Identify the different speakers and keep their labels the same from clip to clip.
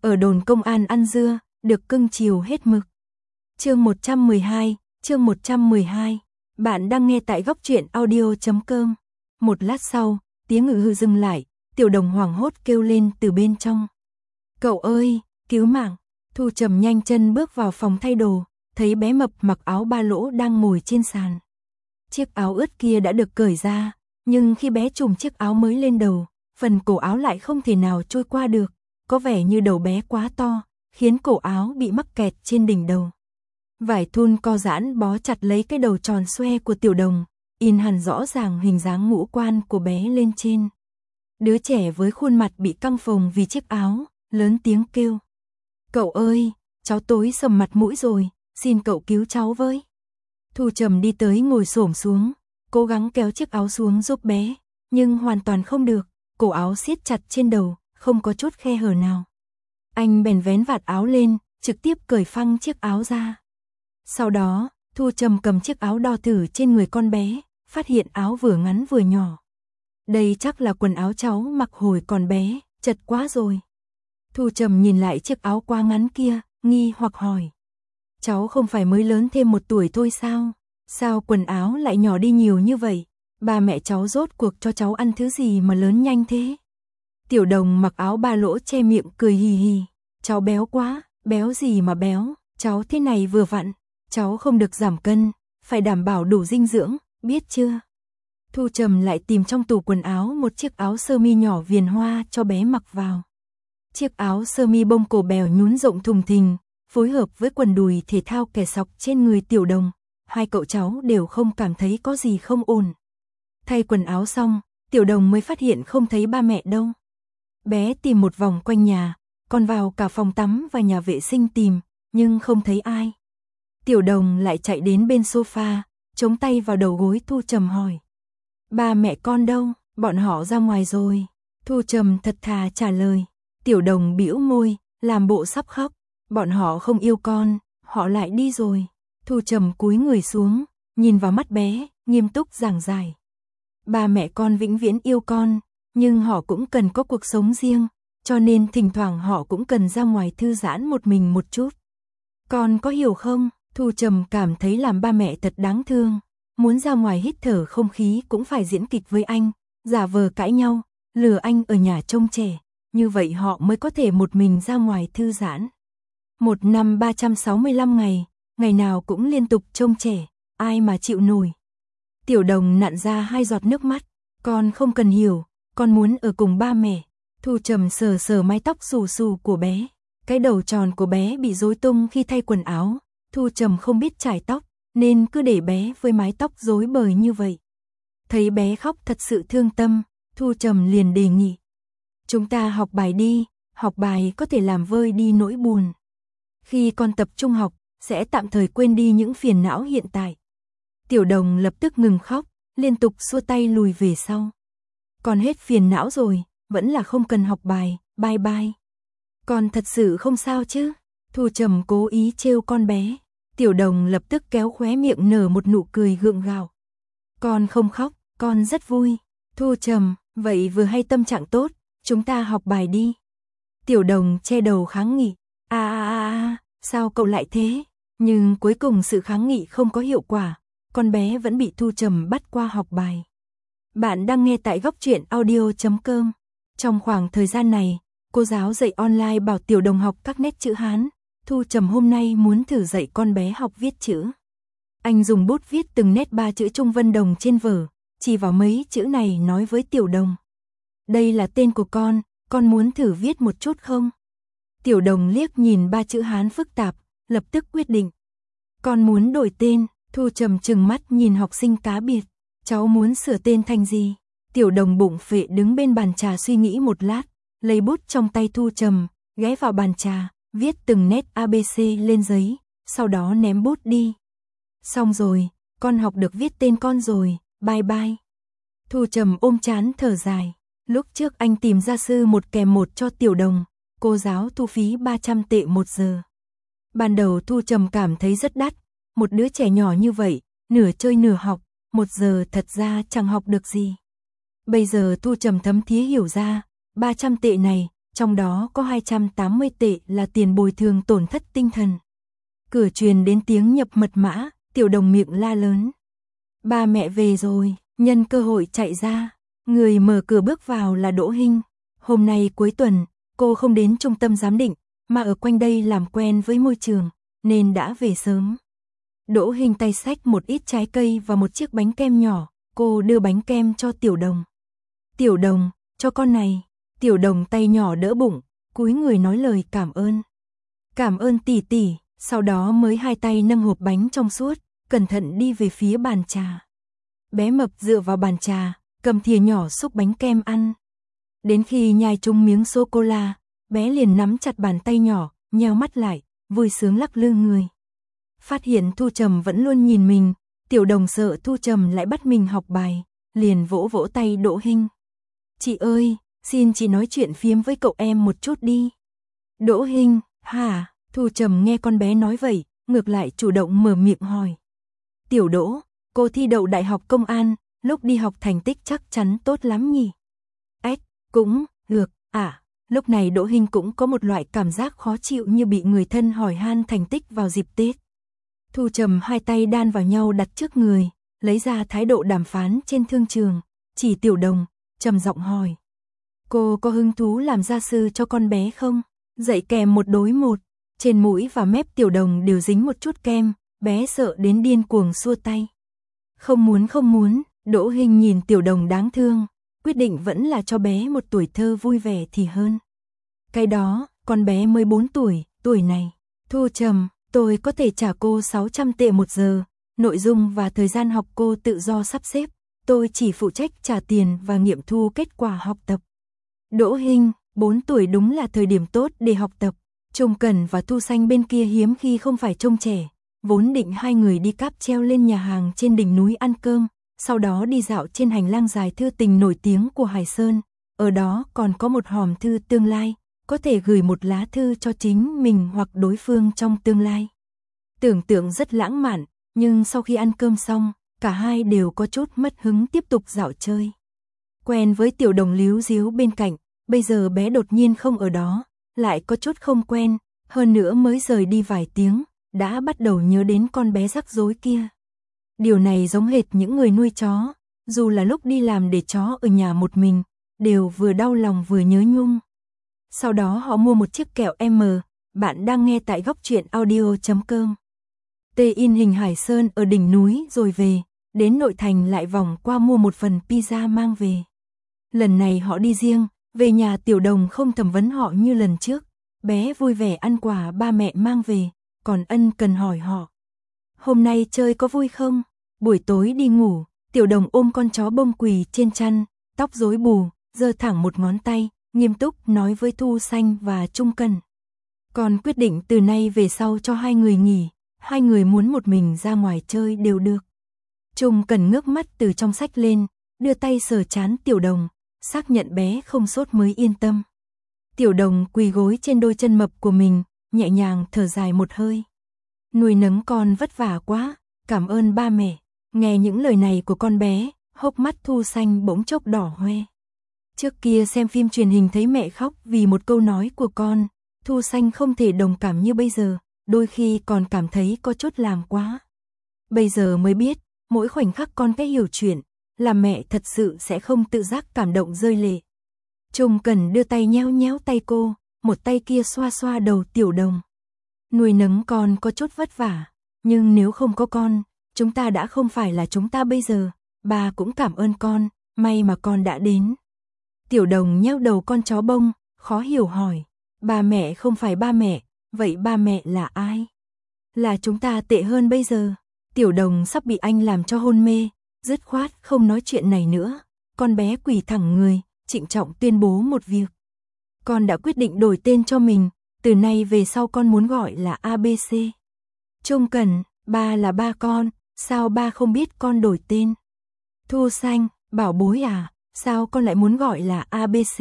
Speaker 1: ở đồn công an ăn dưa, được cưng chiều hết mực. Chương 112, bạn đang nghe tại góc truyện audio.com. Một lát sau, tiếng ngự hư dừng lại, Tiểu Đồng hoảng hốt kêu lên từ bên trong. Cậu ơi, cứu mạng! Thu Trầm nhanh chân bước vào phòng thay đồ, thấy bé mập mặc áo ba lỗ đang ngồi trên sàn. Chiếc áo ướt kia đã được cởi ra, nhưng khi bé trùm chiếc áo mới lên đầu, phần cổ áo lại không thể nào trôi qua được, có vẻ như đầu bé quá to, khiến cổ áo bị mắc kẹt trên đỉnh đầu. Vải thun co giãn bó chặt lấy cái đầu tròn xoe của Tiểu Đồng, in hẳn rõ ràng hình dáng ngũ quan của bé lên trên. Đứa trẻ với khuôn mặt bị căng phồng vì chiếc áo, lớn tiếng kêu. Cậu ơi, cháu tối sầm mặt mũi rồi, xin cậu cứu cháu với. Thu Trầm đi tới ngồi xổm xuống, cố gắng kéo chiếc áo xuống giúp bé, nhưng hoàn toàn không được, cổ áo siết chặt trên đầu, không có chút khe hở nào. Anh bèn vén vạt áo lên, trực tiếp cởi phăng chiếc áo ra. Sau đó, Thu Trầm cầm chiếc áo đo thử trên người con bé, phát hiện áo vừa ngắn vừa nhỏ. Đây chắc là quần áo cháu mặc hồi còn bé, chật quá rồi. Thu Trầm nhìn lại chiếc áo quá ngắn kia, nghi hoặc hỏi. Cháu không phải mới lớn thêm 1 tuổi thôi sao? Sao quần áo lại nhỏ đi nhiều như vậy? Ba mẹ cháu rốt cuộc cho cháu ăn thứ gì mà lớn nhanh thế? Tiểu Đồng mặc áo ba lỗ che miệng cười hì hì. Cháu béo quá, béo gì mà béo, cháu thế này vừa vặn. Cháu không được giảm cân, phải đảm bảo đủ dinh dưỡng, biết chưa? Thu Trầm lại tìm trong tủ quần áo một chiếc áo sơ mi nhỏ viền hoa cho bé mặc vào. Chiếc áo sơ mi bông cổ bèo nhún rộng thùng thình, phối hợp với quần đùi thể thao kẻ sọc trên người Tiểu Đồng, hai cậu cháu đều không cảm thấy có gì không ổn. Thay quần áo xong, Tiểu Đồng mới phát hiện không thấy ba mẹ đâu. Bé tìm một vòng quanh nhà, còn vào cả phòng tắm và nhà vệ sinh tìm, nhưng không thấy ai. Tiểu Đồng lại chạy đến bên sofa, chống tay vào đầu gối Thu Trầm hỏi. Ba mẹ con đâu? Bọn họ ra ngoài rồi. Thu Trầm thật thà trả lời. Tiểu Đồng bĩu môi, làm bộ sắp khóc. Bọn họ không yêu con, họ lại đi rồi. Thu Trầm cúi người xuống, nhìn vào mắt bé, nghiêm túc giảng giải. Ba mẹ con vĩnh viễn yêu con, nhưng họ cũng cần có cuộc sống riêng, cho nên thỉnh thoảng họ cũng cần ra ngoài thư giãn một mình một chút. Con có hiểu không? Thu Trầm cảm thấy làm ba mẹ thật đáng thương, muốn ra ngoài hít thở không khí cũng phải diễn kịch với anh, giả vờ cãi nhau, lừa anh ở nhà trông trẻ, như vậy họ mới có thể một mình ra ngoài thư giãn. 1 năm 365 ngày, ngày nào cũng liên tục trông trẻ, ai mà chịu nổi. Tiểu Đồng nặn ra 2 giọt nước mắt, con không cần hiểu, con muốn ở cùng ba mẹ. Thu Trầm sờ sờ mái tóc xù xù của bé, cái đầu tròn của bé bị rối tung khi thay quần áo. Thu Trầm không biết chải tóc, nên cứ để bé với mái tóc rối bời như vậy. Thấy bé khóc thật sự thương tâm, Thu Trầm liền đề nghị. Chúng ta học bài đi, học bài có thể làm vơi đi nỗi buồn. Khi con tập trung học, sẽ tạm thời quên đi những phiền não hiện tại. Tiểu Đồng lập tức ngừng khóc, liên tục xua tay lùi về sau. Con hết phiền não rồi, vẫn là không cần học bài, bye bye. Con thật sự không sao chứ? Thu Trầm cố ý trêu con bé. Tiểu Đồng lập tức kéo khóe miệng nở một nụ cười gượng gạo. Con không khóc, con rất vui. Thu Trầm, vậy vừa hay tâm trạng tốt, chúng ta học bài đi. Tiểu Đồng che đầu kháng nghị. Sao cậu lại thế? Nhưng cuối cùng sự kháng nghị không có hiệu quả, con bé vẫn bị Thu Trầm bắt qua học bài. Bạn đang nghe tại góc truyện audio.com. Trong khoảng thời gian này, cô giáo dạy online bảo Tiểu Đồng học các nét chữ Hán. Thu Trầm hôm nay muốn thử dạy con bé học viết chữ. Anh dùng bút viết từng nét 3 chữ Trung Vân Đồng trên vở, chỉ vào mấy chữ này nói với Tiểu Đồng. Đây là tên của con muốn thử viết một chút không? Tiểu Đồng liếc nhìn 3 chữ Hán phức tạp, lập tức quyết định. Con muốn đổi tên. Thu Trầm trừng mắt nhìn học sinh cá biệt. Cháu muốn sửa tên thành gì? Tiểu Đồng bụng phệ đứng bên bàn trà suy nghĩ một lát, lấy bút trong tay Thu Trầm, ghé vào bàn trà, viết từng nét ABC lên giấy, sau đó ném bút đi. Xong rồi, con học được viết tên con rồi, bye bye. Thu Trầm ôm trán thở dài. Lúc trước anh tìm gia sư 1 kèm 1 cho Tiểu Đồng, cô giáo thu phí 300 tệ 1 giờ. Ban đầu Thu Trầm cảm thấy rất đắt, một đứa trẻ nhỏ như vậy, nửa chơi nửa học, 1 giờ thật ra chẳng học được gì. Bây giờ Thu Trầm thấm thía hiểu ra, 300 tệ này, trong đó có 280 tệ là tiền bồi thường tổn thất tinh thần. Cửa truyền đến tiếng nhập mật mã, Tiểu Đồng miệng la lớn. Ba mẹ về rồi, nhân cơ hội chạy ra, người mở cửa bước vào là Đỗ Hinh. Hôm nay cuối tuần, cô không đến trung tâm giám định, mà ở quanh đây làm quen với môi trường, nên đã về sớm. Đỗ Hinh tay xách một ít trái cây và một chiếc bánh kem nhỏ, cô đưa bánh kem cho Tiểu Đồng. Tiểu Đồng, cho con này. Tiểu Đồng tay nhỏ đỡ bụng, cúi người nói lời cảm ơn. Cảm ơn tỷ tỷ, sau đó mới hai tay nâng hộp bánh trong suốt, cẩn thận đi về phía bàn trà. Bé mập dựa vào bàn trà, cầm thìa nhỏ xúc bánh kem ăn. Đến khi nhai chung miếng sô-cô-la, bé liền nắm chặt bàn tay nhỏ, nheo mắt lại, vui sướng lắc lư người. Phát hiện Thu Trầm vẫn luôn nhìn mình, Tiểu Đồng sợ Thu Trầm lại bắt mình học bài, liền vỗ vỗ tay Đỗ Hinh. Chị ơi, xin chị nói chuyện phiếm với cậu em một chút đi. Đỗ Hinh, hả? Thu Trầm nghe con bé nói vậy, ngược lại chủ động mở miệng hỏi. Tiểu Đỗ, cô thi đậu Đại học Công an, lúc đi học thành tích chắc chắn tốt lắm nhỉ? Ếch, cũng, được, lúc này Đỗ Hinh cũng có một loại cảm giác khó chịu như bị người thân hỏi han thành tích vào dịp Tết. Thu Trầm hai tay đan vào nhau đặt trước người, lấy ra thái độ đàm phán trên thương trường, chỉ Tiểu Đồng, trầm giọng hỏi. Cô có hứng thú làm gia sư cho con bé không? Dạy kèm một đối một, trên mũi và mép Tiểu Đồng đều dính một chút kem, bé sợ đến điên cuồng xua tay. Không muốn, Đỗ Hinh nhìn Tiểu Đồng đáng thương, quyết định vẫn là cho bé một tuổi thơ vui vẻ thì hơn. Cái đó, con bé mới 4 tuổi, tuổi này. Thu Trầm, tôi có thể trả cô 600 tệ một giờ, nội dung và thời gian học cô tự do sắp xếp, tôi chỉ phụ trách trả tiền và nghiệm thu kết quả học tập. Đỗ Hinh, 4 tuổi đúng là thời điểm tốt để học tập. Trông Cẩn và Thu Xanh bên kia hiếm khi không phải trông trẻ, vốn định hai người đi cáp treo lên nhà hàng trên đỉnh núi ăn cơm, sau đó đi dạo trên hành lang dài thư tình nổi tiếng của Hải Sơn, ở đó còn có một hòm thư tương lai, có thể gửi một lá thư cho chính mình hoặc đối phương trong tương lai. Tưởng tượng rất lãng mạn, nhưng sau khi ăn cơm xong, cả hai đều có chút mất hứng tiếp tục dạo chơi. Quen với Tiểu Đồng líu díu bên cạnh, bây giờ bé đột nhiên không ở đó, lại có chút không quen, hơn nữa mới rời đi vài tiếng, đã bắt đầu nhớ đến con bé rắc rối kia. Điều này giống hệt những người nuôi chó, dù là lúc đi làm để chó ở nhà một mình, đều vừa đau lòng vừa nhớ nhung. Sau đó họ mua một chiếc kẹo M, bạn đang nghe tại góc truyện audio.com. Tê in hình Hải Sơn ở đỉnh núi rồi về, đến nội thành lại vòng qua mua một phần pizza mang về. Lần này họ đi riêng, về nhà Tiểu Đồng không thẩm vấn họ như lần trước, bé vui vẻ ăn quà ba mẹ mang về, còn ân cần hỏi họ. Hôm nay chơi có vui không? Buổi tối đi ngủ, Tiểu Đồng ôm con chó bông quỳ trên chăn, tóc rối bù, giơ thẳng một ngón tay, nghiêm túc nói với Thu Xanh và Trung Cẩn. Con quyết định từ nay về sau cho hai người nghỉ, hai người muốn một mình ra ngoài chơi đều được. Trung Cẩn ngước mắt từ trong sách lên, đưa tay sờ trán Tiểu Đồng, xác nhận bé không sốt mới yên tâm. Tiểu Đồng quỳ gối trên đôi chân mập của mình, nhẹ nhàng thở dài một hơi. Nuôi nấng con vất vả quá, cảm ơn ba mẹ. Nghe những lời này của con bé, hốc mắt Thu Xanh bỗng chốc đỏ hoe. Trước kia xem phim truyền hình thấy mẹ khóc vì một câu nói của con, Thu Xanh không thể đồng cảm như bây giờ, đôi khi còn cảm thấy có chút làm quá. Bây giờ mới biết, mỗi khoảnh khắc con cái hiểu chuyện, làm mẹ thật sự sẽ không tự giác cảm động rơi lệ. Trung Cẩn đưa tay nhéo nhéo tay cô, một tay kia xoa xoa đầu Tiểu Đồng. Nuôi nấng con có chút vất vả, nhưng nếu không có con, chúng ta đã không phải là chúng ta bây giờ, ba cũng cảm ơn con, may mà con đã đến. Tiểu Đồng nhéo đầu con chó bông, khó hiểu hỏi, ba mẹ không phải ba mẹ, vậy ba mẹ là ai? Là chúng ta tệ hơn bây giờ. Tiểu Đồng sắp bị anh làm cho hôn mê, dứt khoát không nói chuyện này nữa, con bé quỳ thẳng người, trịnh trọng tuyên bố một việc. Con đã quyết định đổi tên cho mình, từ nay về sau con muốn gọi là ABC. Trung Cẩn, ba là ba con, sao ba không biết con đổi tên? Thu Xanh, bảo bối à, sao con lại muốn gọi là ABC?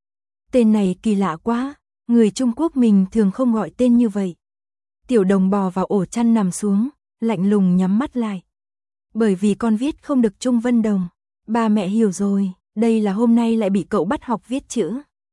Speaker 1: Tên này kỳ lạ quá, người Trung Quốc mình thường không gọi tên như vậy. Tiểu Đồng bò vào ổ chăn nằm xuống, lạnh lùng nhắm mắt lại. Bởi vì con viết không được Trung Vân Đồng. Ba mẹ hiểu rồi, đây là hôm nay lại bị cậu bắt học viết chữ.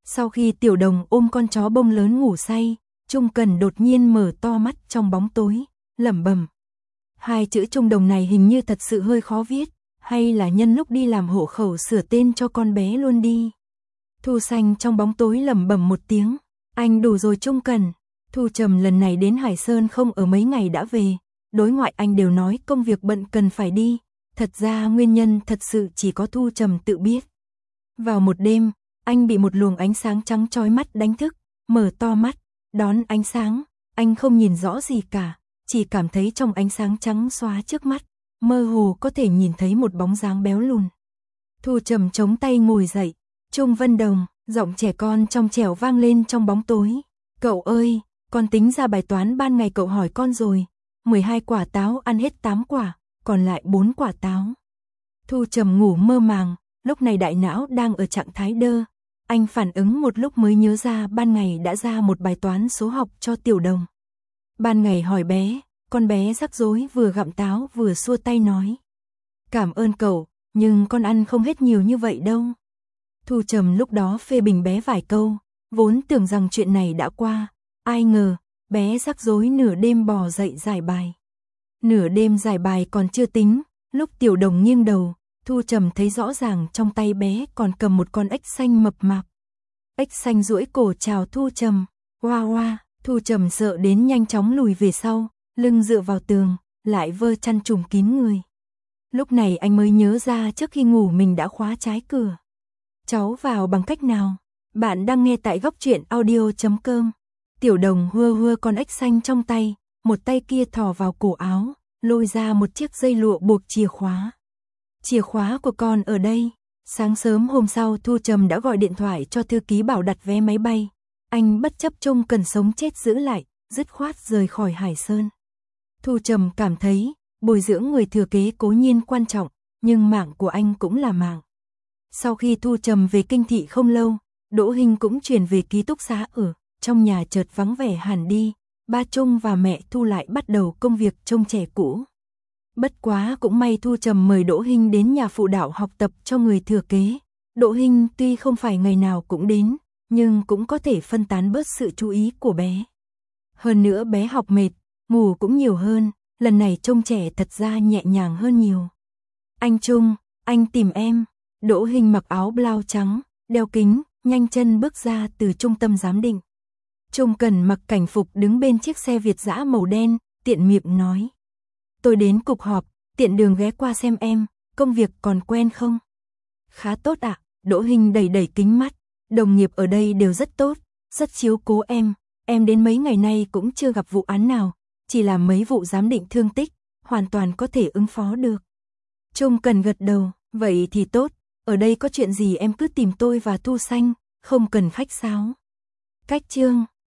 Speaker 1: Sau khi Tiểu Đồng ôm con chó bông lớn ngủ say, Trung Cần đột nhiên mở to mắt trong bóng tối, lẩm bẩm. Hai chữ Trung Đồng này hình như thật sự hơi khó viết, hay là nhân lúc đi làm hộ khẩu sửa tên cho con bé luôn đi. Thu Xanh trong bóng tối lẩm bẩm một tiếng, anh đủ rồi Trung Cần. Thu Trầm lần này đến Hải Sơn không ở mấy ngày đã về, đối ngoại anh đều nói công việc bận cần phải đi, thật ra nguyên nhân thật sự chỉ có Thu Trầm tự biết. Vào một đêm, anh bị một luồng ánh sáng trắng chói mắt đánh thức, mở to mắt, đón ánh sáng, anh không nhìn rõ gì cả, chỉ cảm thấy trong ánh sáng trắng xóa trước mắt, mơ hồ có thể nhìn thấy một bóng dáng béo lùn. Thu Trầm chống tay ngồi dậy, Trung Vân Đồng, giọng trẻ con trong trẻo vang lên trong bóng tối. Cậu ơi, con tính ra bài toán ban ngày cậu hỏi con rồi, 12 quả táo ăn hết 8 quả, còn lại 4 quả táo. Thu Trầm ngủ mơ màng, lúc này đại não đang ở trạng thái đơ. Anh phản ứng một lúc mới nhớ ra ban ngày đã ra một bài toán số học cho Tiểu Đồng. Ban ngày hỏi bé, con bé rắc rối vừa gặm táo vừa xua tay nói. Cảm ơn cậu, nhưng con ăn không hết nhiều như vậy đâu. Thu Trầm lúc đó phê bình bé vài câu, vốn tưởng rằng chuyện này đã qua, ai ngờ, bé rắc rối nửa đêm bò dậy giải bài. Nửa đêm giải bài còn chưa tính, lúc Tiểu Đồng nghiêng đầu, Thu Trầm thấy rõ ràng trong tay bé còn cầm một con ếch xanh mập mạp. Ếch xanh duỗi cổ chào Thu Trầm, oa oa, Thu Trầm sợ đến nhanh chóng lùi về sau, lưng dựa vào tường, lại vơ chăn trùm kín người. Lúc này anh mới nhớ ra trước khi ngủ mình đã khóa trái cửa. Cháu vào bằng cách nào? Bạn đang nghe tại góc truyện audio.com. Tiểu Đồng hua hua con ếch xanh trong tay, một tay kia thò vào cổ áo, lôi ra một chiếc dây lụa buộc chìa khóa. Chìa khóa của con ở đây. Sáng sớm hôm sau Thu Trầm đã gọi điện thoại cho thư ký bảo đặt vé máy bay. Anh bất chấp Trung Cần sống chết giữ lại, dứt khoát rời khỏi Hải Sơn. Thu Trầm cảm thấy, bồi dưỡng người thừa kế cố nhiên quan trọng, nhưng mạng của anh cũng là mạng. Sau khi Thu Trầm về kinh thị không lâu, Đỗ Hinh cũng chuyển về ký túc xá ở, trong nhà chợt vắng vẻ hẳn đi, ba Trung và mẹ Thu lại bắt đầu công việc trông trẻ cũ. Bất quá cũng may Thu Trầm mời Đỗ Hinh đến nhà phụ đạo học tập cho người thừa kế. Đỗ Hinh tuy không phải ngày nào cũng đến, nhưng cũng có thể phân tán bớt sự chú ý của bé. Hơn nữa bé học mệt, ngủ cũng nhiều hơn, lần này trông trẻ thật ra nhẹ nhàng hơn nhiều. Anh Trung, anh tìm em. Đỗ Hinh mặc áo blau trắng, đeo kính, nhanh chân bước ra từ trung tâm giám định. Trung Cần mặc cảnh phục đứng bên chiếc xe Việt dã màu đen, tiện miệng nói. Tôi đến cục họp, tiện đường ghé qua xem em, công việc còn quen không? Khá tốt ạ, Đỗ Hinh đẩy đẩy kính mắt, đồng nghiệp ở đây đều rất tốt, rất chiếu cố em đến mấy ngày nay cũng chưa gặp vụ án nào, chỉ là mấy vụ giám định thương tích, hoàn toàn có thể ứng phó được. Trung Cần gật đầu, vậy thì tốt, ở đây có chuyện gì em cứ tìm tôi và Thu Xanh, không cần khách sáo. Cách chương